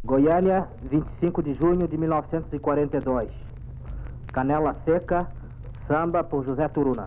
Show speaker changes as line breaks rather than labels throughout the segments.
Goiânia, 25 de junho de 1942. Canela Seca, samba por José Turuna.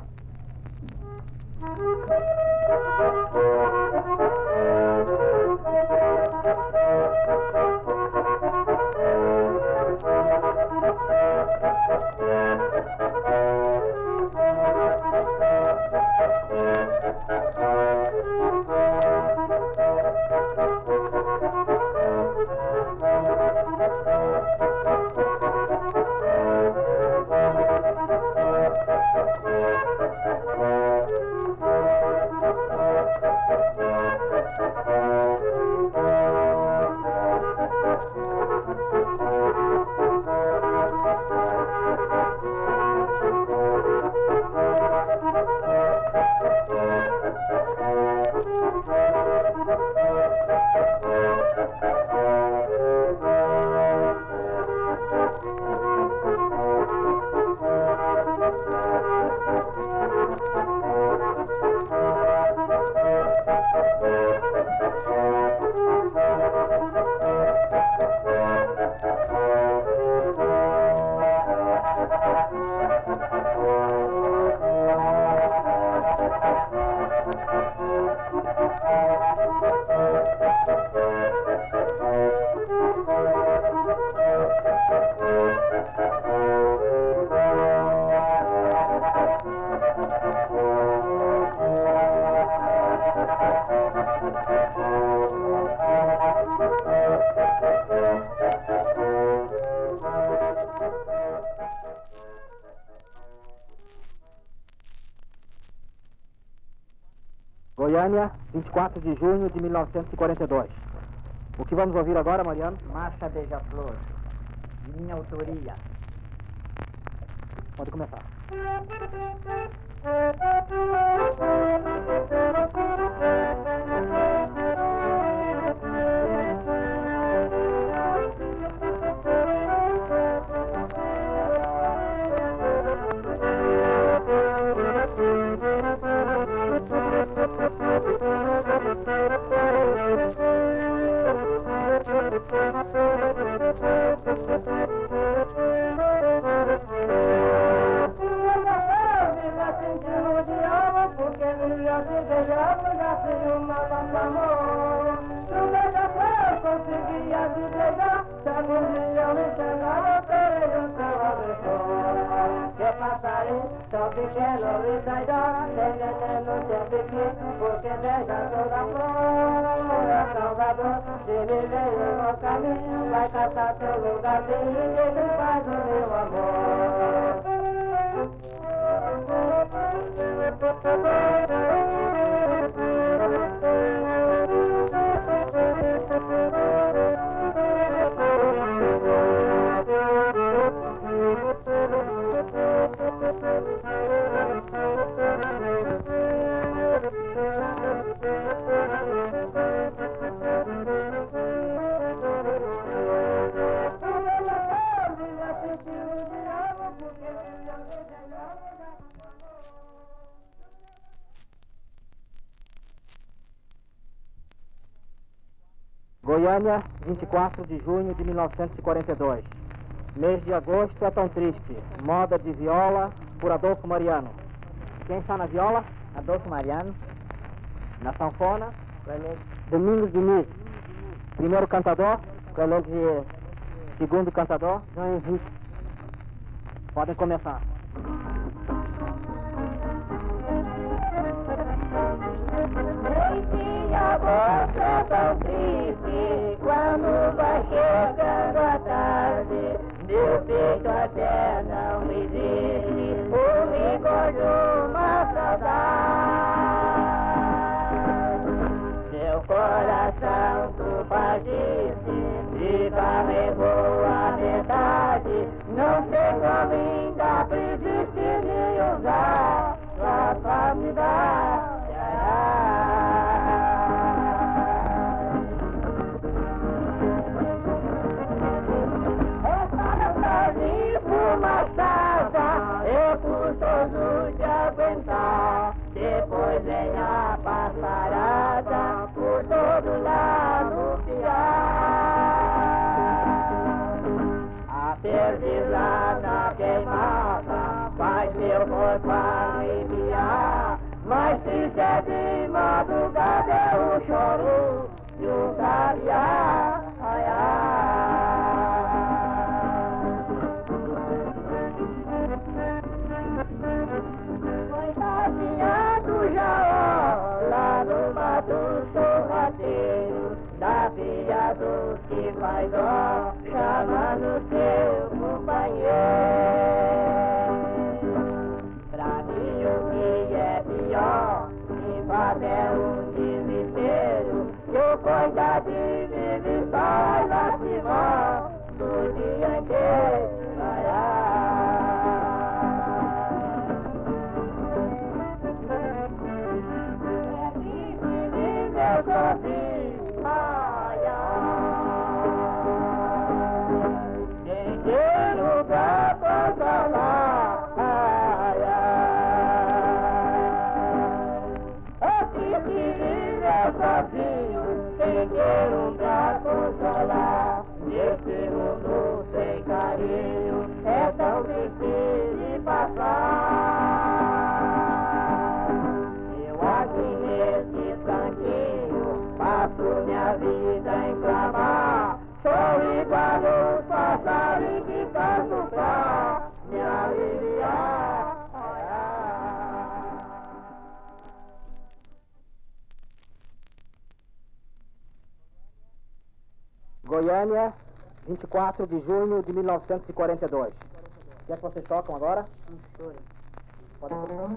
Goiânia, 24 de junho de 1942. O que vamos ouvir agora, Mariano?
Marcha Beija-Flor, de minha autoria.
Pode começar.
Só pequeno e traidor, no tempo que porque beija toda flor, é salvador, se me veio no caminho, vai caçar teu lugarzinho e ele faz o meu amor.
Goiânia, 24 de junho de 1942. Mês de agosto é tão triste. Moda de viola por Adolfo Mariano. Quem está na viola?
Adolfo Mariano.
Na sanfona? Domingos Diniz. Primeiro cantador? Segundo cantador?
João Henrique.
Podem começar.
Mês de agosto é tão triste, quando vai chegando a tarde, meu peito até não existe, o rigor de uma saudade. Meu coração tu partiste, e levou a metade, não sei como ainda persiste de usar sua família. Uma salsa é custoso de aguentar, depois vem a passarada por todo lado piar. Perdi lá na queimada, faz meu corpo aliviar. Mas triste é de madrugada é o choro de um sabiá. Ai, ai. Foi sabiá do Jaó, lá no mato sorrateiro, da filha do que faz dó, chamando seu companheiro. Pra mim o que é pior, me faz é um desespero, que eu cuidar de viver só e lastimar do dia inteiro. Ai, ai. É difícil meu sozinho, ai, ai. Quem tem lugar pra falar, ai, ai. Aqui se sozinho, sem ter pra consolar. Nesse mundo sem carinho, é tão triste de passar. Eu aqui nesse cantinho, passo minha vida em clamar. Sou igual os passarinhos que cantam pra me aliviar. Ai, ai.
Goiânia, 24 de junho de 1942. O que é que vocês tocam agora?
Choro.
Pode tocar.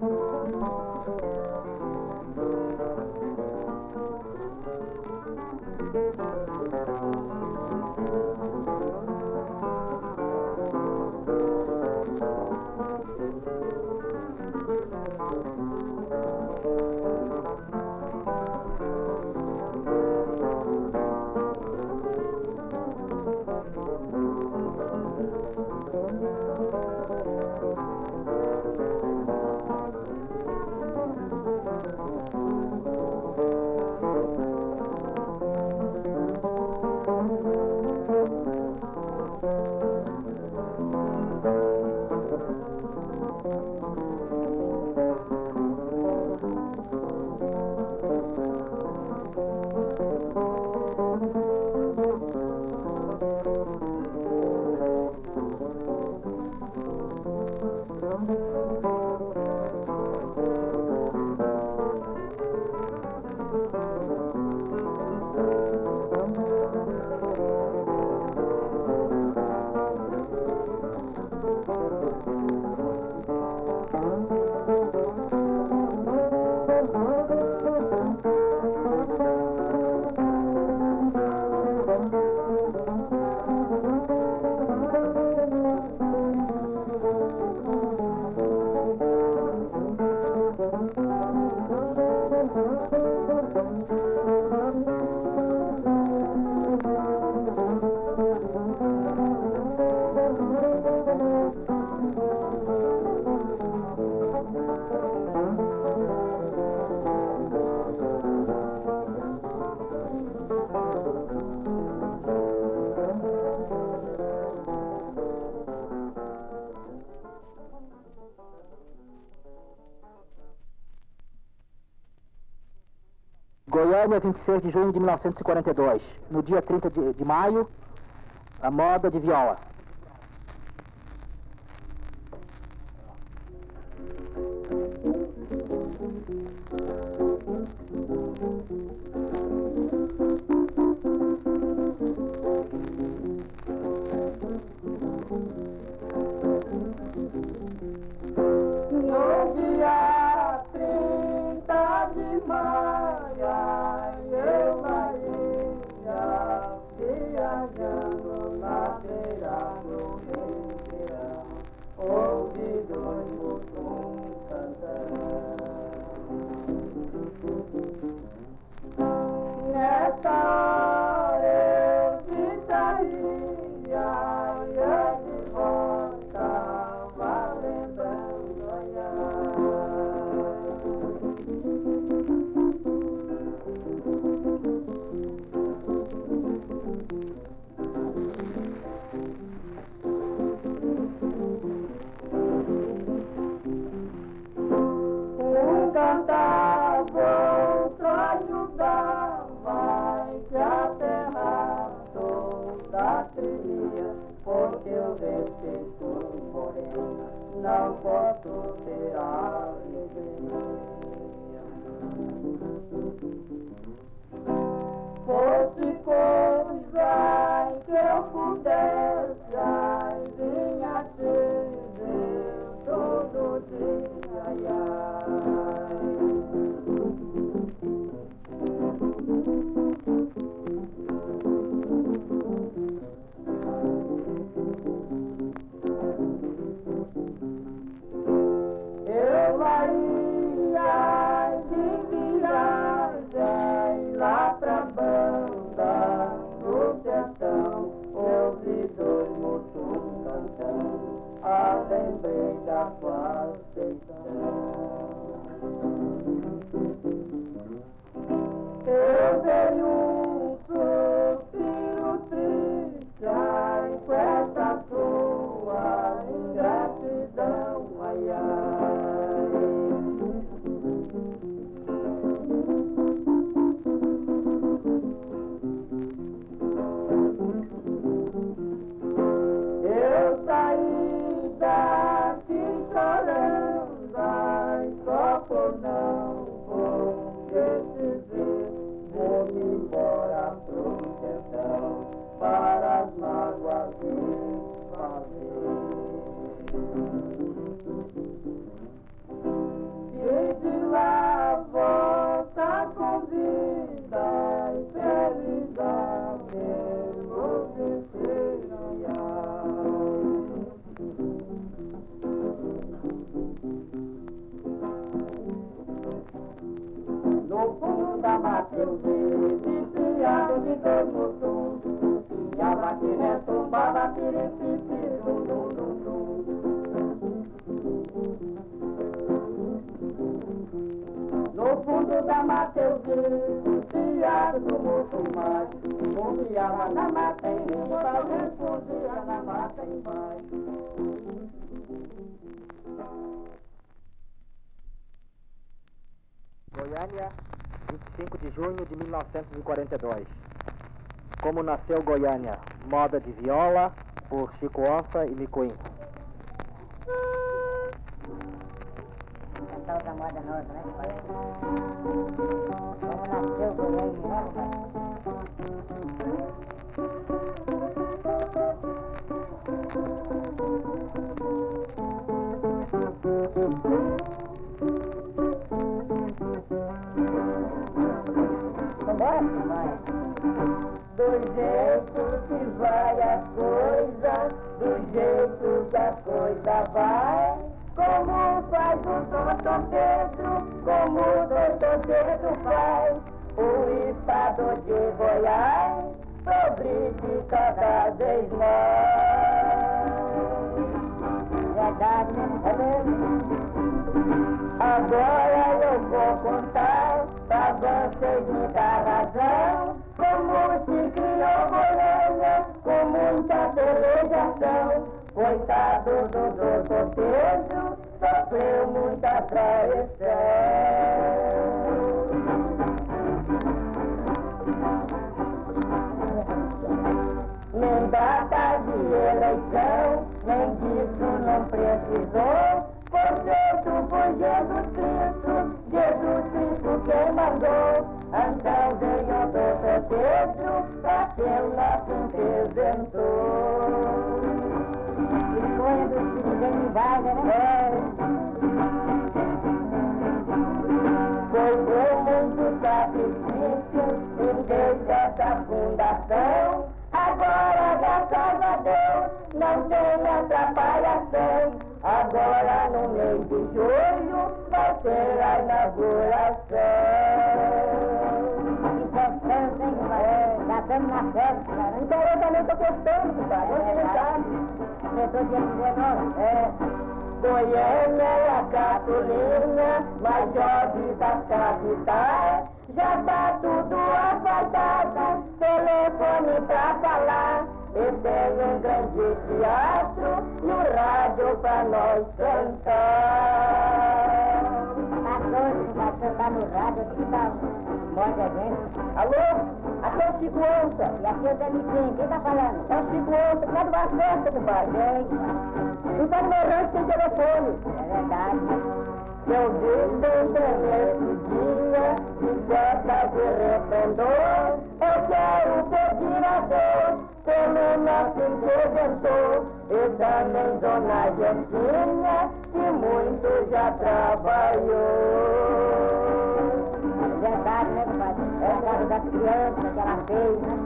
Goiânia, 26 de junho de 1942. No dia 30 de maio, a moda de viola.
No dia 30 de maio, eu ia viajando na feira no Ribeirão, ouvi dois botões cantando. Nessa hora eu te saía, eu de volta, lembrando olhar. não posso ter alegria. Fosse coisa que eu pudesse, ai, vinha te ver todo dia, ai, ai. Eu lá ia de viagem lá pra banda no sertão, ouvi dois moços cantando, lembrei da Conceição. Eu dei um suspiro triste, ai, com essa sua ingratidão, ai, ai. Eu saí daqui chorando, ai, só por não poder te ver. Vou-me embora pro sertão, para as mágoas desfazer. E de lá volta com vida e feliz a mesmo vencer, ai, ai. No fundo da mata eu vi, viciado de dois moços, e a vaquinha tombava, piripipi, dum, dum, dum, dum. No fundo da mata eu vi, viciado do moço macho, confiava na mata em mim, mas respondia na mata embaixo.
Goiânia, 25 de junho de 1942. Como nasceu Goiânia? Moda de viola, por Chico Onça e Micoim.
Essa outra moda nossa, né? Como nasceu Goiânia, né, pai? Vambora, mãe.
Do jeito que vai a coisa, do jeito que a coisa vai, como faz o doutor Pedro, como o doutor Pedro faz, o estado de Goiás progride cada vez mais.
Verdade, né?
É mesmo? Agora eu vou contar pra vocês me dar razão, como se criou Goiânia com muita pelejação. Coitado do doutor Pedro, sofreu muita traição. Nem data de eleição, nem disso não precisou. Por Deus, foi Jesus Cristo quem mandou. Então veio o doutor Pedro, bateu na representou.
Escolha dos filhos de vaga, né?
Foi por muito sacrifício e desde essa fundação. Agora, graças a Deus, não tem atrapalhação. Agora, no mês de julho, vai ter a inauguração.
Importante, hein, pai? Já estamos na festa, né?
Então eu também estou gostando, pai. Hoje não sabe.
Começou dia 19.
Goiânia é a Catolina, mais jovem das capitais. Já tá tudo asfaltado, telefone pra falar. E tem um grande teatro e um rádio pra nós cantar.
Passou noite, compadre, você tá no rádio, aqui tá morte a gente.
Alô? Aqui é o Chico Onça.
E aqui é o Zé Miquinho, quem tá falando?
É o Chico Onça, que é de uma festa, compadre. Não tá no meu rancho sem telefone.
É verdade.
Eu vi nesse dia, de festa de resplendor, eu quero pedir a Deus pelo nosso interventor, e também Dona Gessinha, que muito já trabalhou.
É verdade, né, compadre? É a casa das crianças que ela fez, né?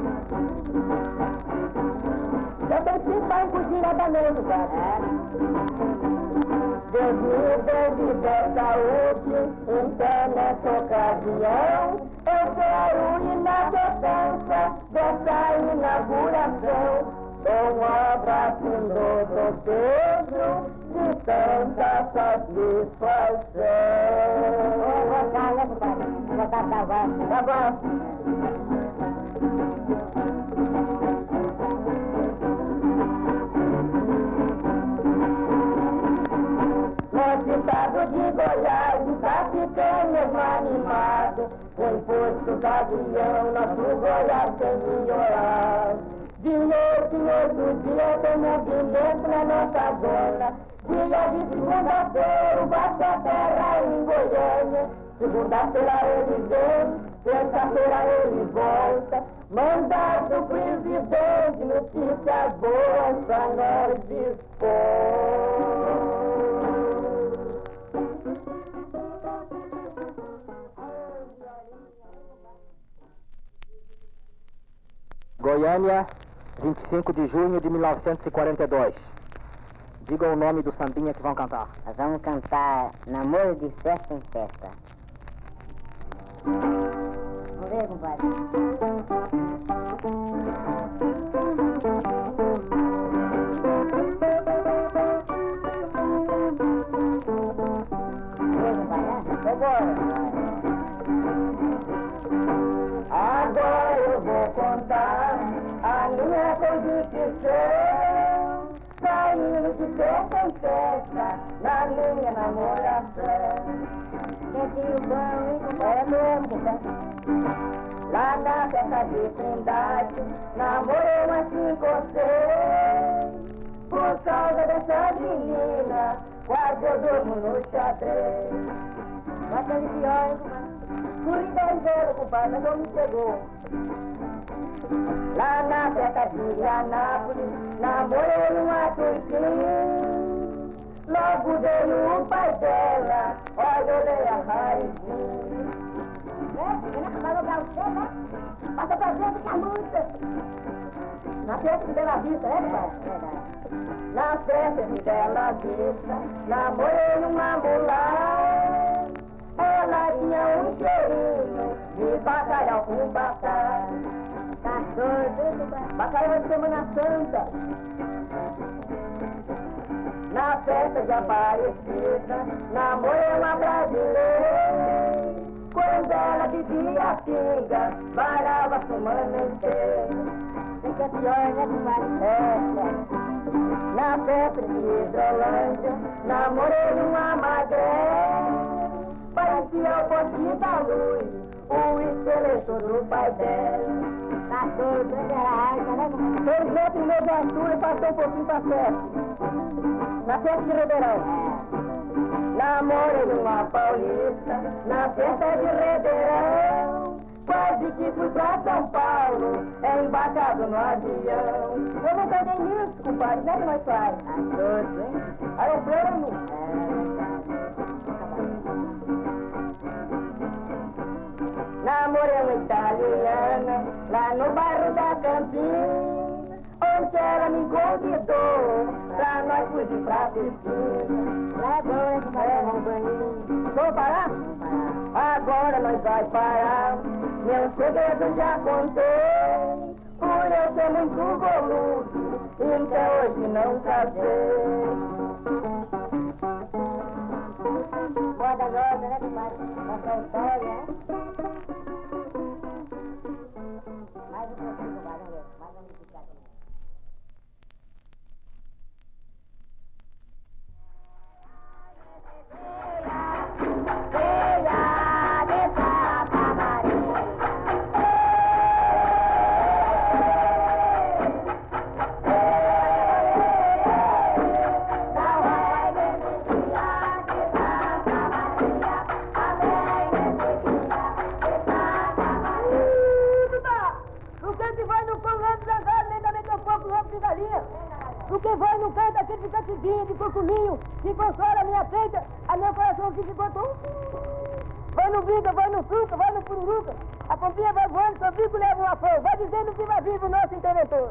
Eu tenho 5 para incluir novamente, compadre. Deus me dê vida, saúde, então nessa ocasião eu quero ir na sequência dessa inauguração. Com um abraço do Dr. Pedro, de tanta satisfação.
Ô, votar, né, compadre? Votar tá bom.
Tá bom. Nosso estado de Goiás está ficando mesmo animado. Com o posto do avião, nosso Goiás tem melhorar. De 8 em 8 dias tem movimento na nossa zona. Dia de segunda-feira, o Vasco a terra em Goiânia. Segunda-feira ele vem, terça-feira ele volta. Mandato do presidente, notícias boas pra nós dispor.
Goiânia, 25 de junho de 1942. Digam o nome do sambinha que vão cantar.
Nós vamos cantar Namoro de Festa em Festa. Vamos ver, compadre.
Agora eu vou contar a minha condição, saindo de festa em festa na minha namoração.
Quentinho bom, hein, compadre?
É mesmo, compadre. Lá na festa de Trindade, namorei umas 5 ou 6. Por causa dessa menina, quase eu durmo no xadrez.
Vai ser de pior, hein, compadre?
Fui 10 anos, compadre, mas não me chegou. Lá na festa de Anápolis, namorei uma turquinha. Logo veio o pai dela, olha, olhei a raizinha.
Vai lograr você, né?
Passa pra frente, Camuta. Na festa de Bela Vista, é, pai?
Verdade.
Na festa de Bela Vista, namorei uma mulher. Ela tinha um cheirinho de bacalhau com batata.
Tá doido, hein, compadre?
Bacalhau de Semana Santa. Na festa de Aparecida, namorei uma brasileira. Quando ela bebia pinga, varava a semana inteira.
Tem que é pior, né, compadre?
Na festa de Hidrolândia, namorei uma magrela. Parecia o postinho da luz, o esqueleto do pai dela.
Tá doido, hein, era arca, né, compadre?
2 metros e meio de altura e passou um pouquinho pra festa. Na festa de Ribeirão. Namorei uma paulista, na festa de Ribeirão. Quase que fui pra São Paulo, embarcado no avião. Eu não peguei nisso, compadre, como é que nós faz?
Tá doido, hein?
Aeroplano. Namorei uma italiana, lá no bairro da Campina, onde ela me convidou pra nós fugir pra piscina.
Lá é bom, hein, compadre? Vamos banho.
Vamos parar? Agora nós vai parar. Meu segredo já contei, por eu ser muito boludo, então hoje não casei.
Moda nova, né, compadre? Nossa história, né? Mais um pouquinho, compadre, vamos ver. Mais um pouquinho também.
Feia,
outro ovo de galinha. Porque vai no canto aquele de cantidinho, de curcuminho, que consola a minha peita, a meu coração que ficou tão... Vai no bica, vai no suca, vai no pururuca, a pompinha vai voando, seu bico leva uma flor, vai dizendo que vai vivo o nosso interventor.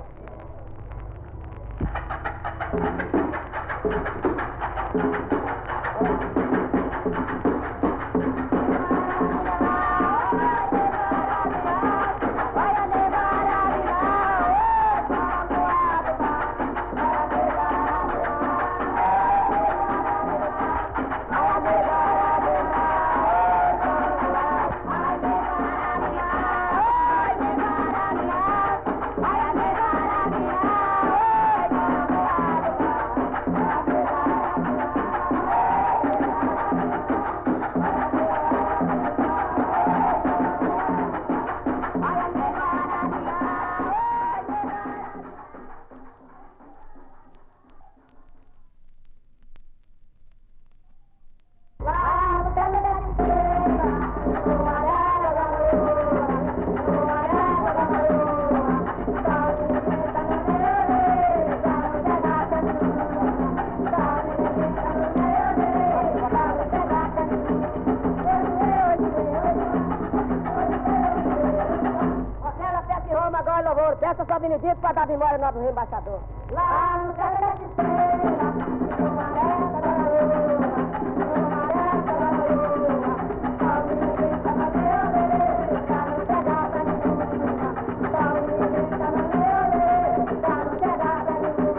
Peça sua Benedito para dar memória ao nosso embaixador. Lá no Canto de Estrela, no Maré da Lua, no Maré da Lua, salve ninguém está no meu leite, está no pegada nenhuma, salve ninguém está no meu leite, está no pegada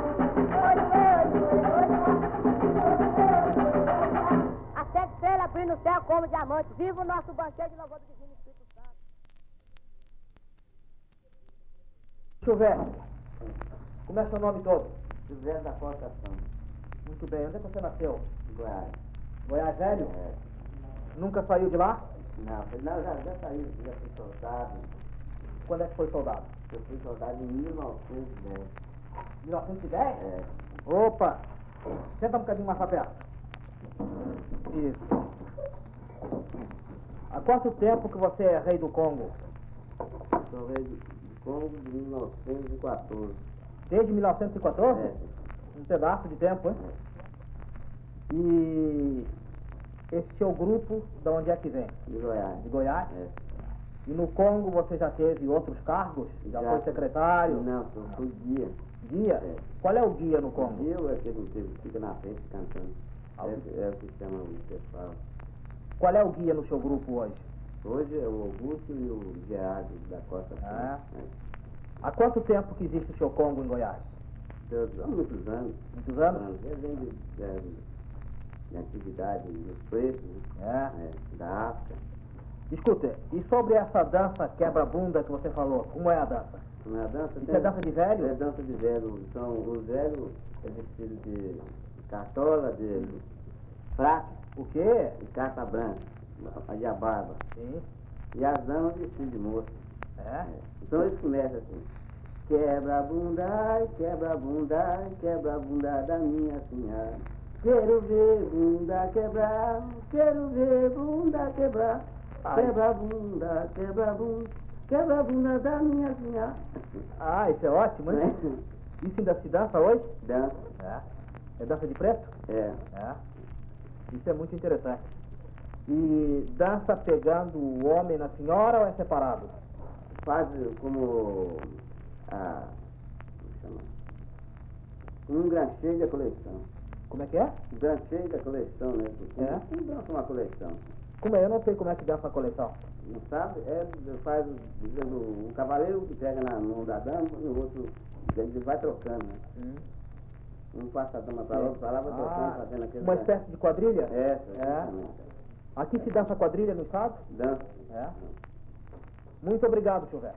nenhuma. A sete estrelas abrindo o céu como diamante, viva o nosso banquete de louvor do Divino Espírito Santo.
Chover, como é seu nome todo?
José da Costa Santos,
Muito bem, onde é que você nasceu?
Goiás.
Goiás Velho?
É.
Nunca saiu de lá?
Não, já saí, já fui soldado.
Quando é que foi soldado?
Eu fui soldado em 1910.
1910?
É.
Opa! Senta um bocadinho mais pra perto. Isso. Há quanto tempo que você é rei do Congo?
Sou rei do Congo de 1914.
Desde 1914?
É.
Um pedaço de tempo, hein? E esse seu grupo, de onde é que vem?
De Goiás.
De Goiás?
É.
E no Congo você já teve outros cargos? Já foi secretário?
Não, fui guia.
Guia?
É.
Qual é o guia no Congo?
Guia é aquele que fica na frente cantando. É o que chama o pessoal.
Qual é o guia no seu grupo hoje?
Hoje é o Augusto e o Gerardo da Costa Santos.
É. Há quanto tempo que existe o seu Congo em Goiás?
Há muitos anos.
Muitos anos?
Ele vem de atividade dos pretos, né? Da África.
Escuta, e sobre essa dança quebra-bunda que você falou, como é a dança?
Como é a dança?
Isso é dança de velho?
É dança de velho. Os velhos é vestido de cartola, de fraque,
O quê?
e carta branca, e a barba.
Sim.
E as damas vestidas de moça.
É?
Então eles começam assim: quebra a bunda, ai, quebra a bunda, ai, quebra a bunda da minha senhora. Quero ver bunda quebrar, quero ver bunda quebrar.
Ai.
Quebra a bunda, quebra a bunda, quebra a bunda da minha senhora.
Ah, isso é ótimo, hein? Isso ainda se dança hoje?
Dança,
É. É dança de preto?
é.
É. Isso é muito interessante. E dança pegando o homem na senhora ou é separado?
Faz como um grancheio da coleção.
Como é que é?
Um grancheio da coleção, né? Porque
É?
não dança uma coleção.
Como é? Eu não sei como é que dança a coleção.
Não sabe? Faz o cavaleiro que pega na mão da dama e o outro ele vai trocando, né? Um passa a dama para lá, vai trocando, fazendo aquele.
Uma espécie de quadrilha?
Essa,
É.
exatamente.
Aqui se dança quadrilha no estado?
Dança.
É. Muito obrigado, Silvério.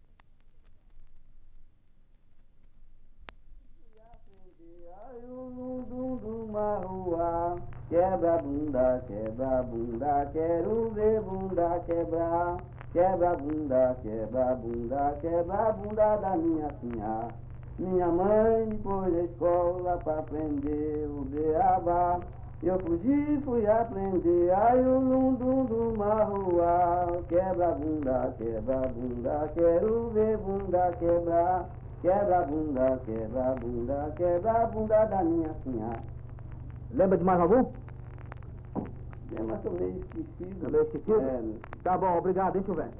Quebra bunda, quero ver bunda quebrar. Quebra bunda, quebra bunda da minha sinhá. Minha mãe me pôs na escola pra aprender o beabá. Eu fugi, fui aprender, ai o lundum do marruá. Quebra bunda, quero ver bunda quebrar. Quebra a bunda, quebra a bunda, quebra a bunda da minha senhora.
Lembra de mais algum?
É, mas tô meio esquecido.
Tá meio esquecido?
É.
Tá bom, obrigado, hein, Silvério?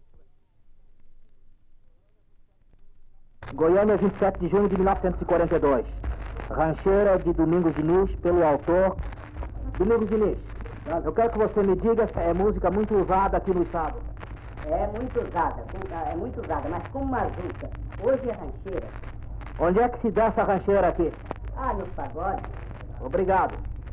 Goiânia, 27 de junho de 1942. Rancheira de Domingos Diniz, pelo autor Domingos Diniz. Eu quero que você me diga se é música muito usada aqui no estado.
É muito usada, mas como mazuca. Hoje é rancheira.
Onde é que se dança a rancheira aqui?
Ah, no pagode.
Obrigado.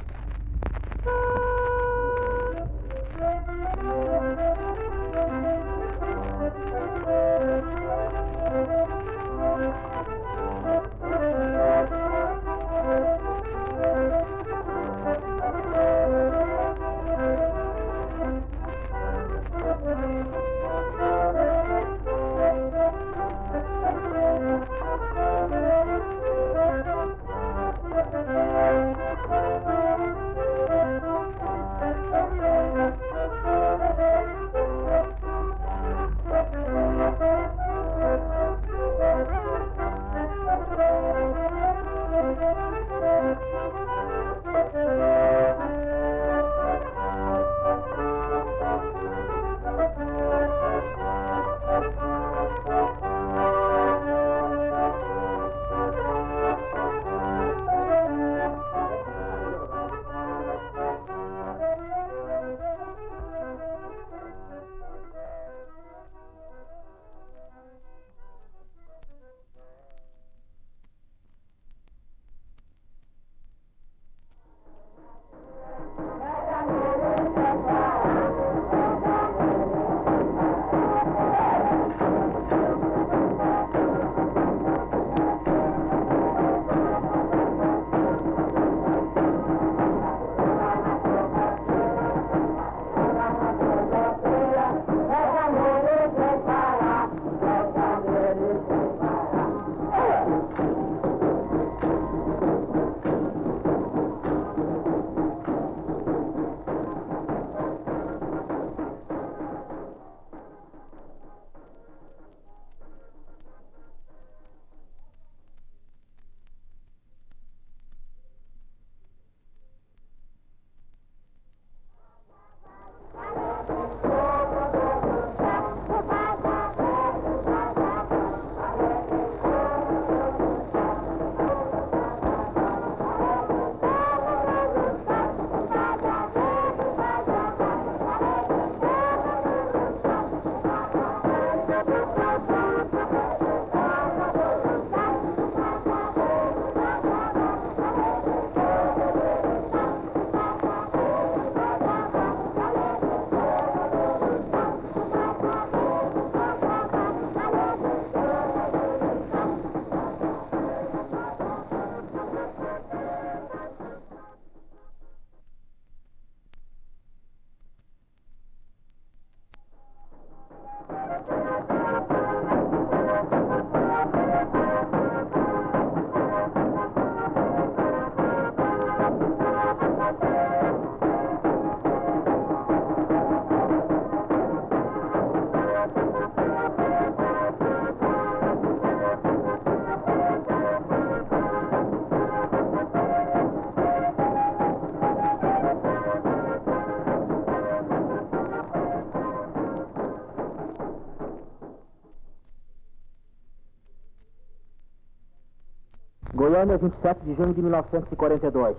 Goiânia, 27 de junho de 1942.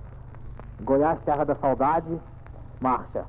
Goiás, terra da saudade, marcha.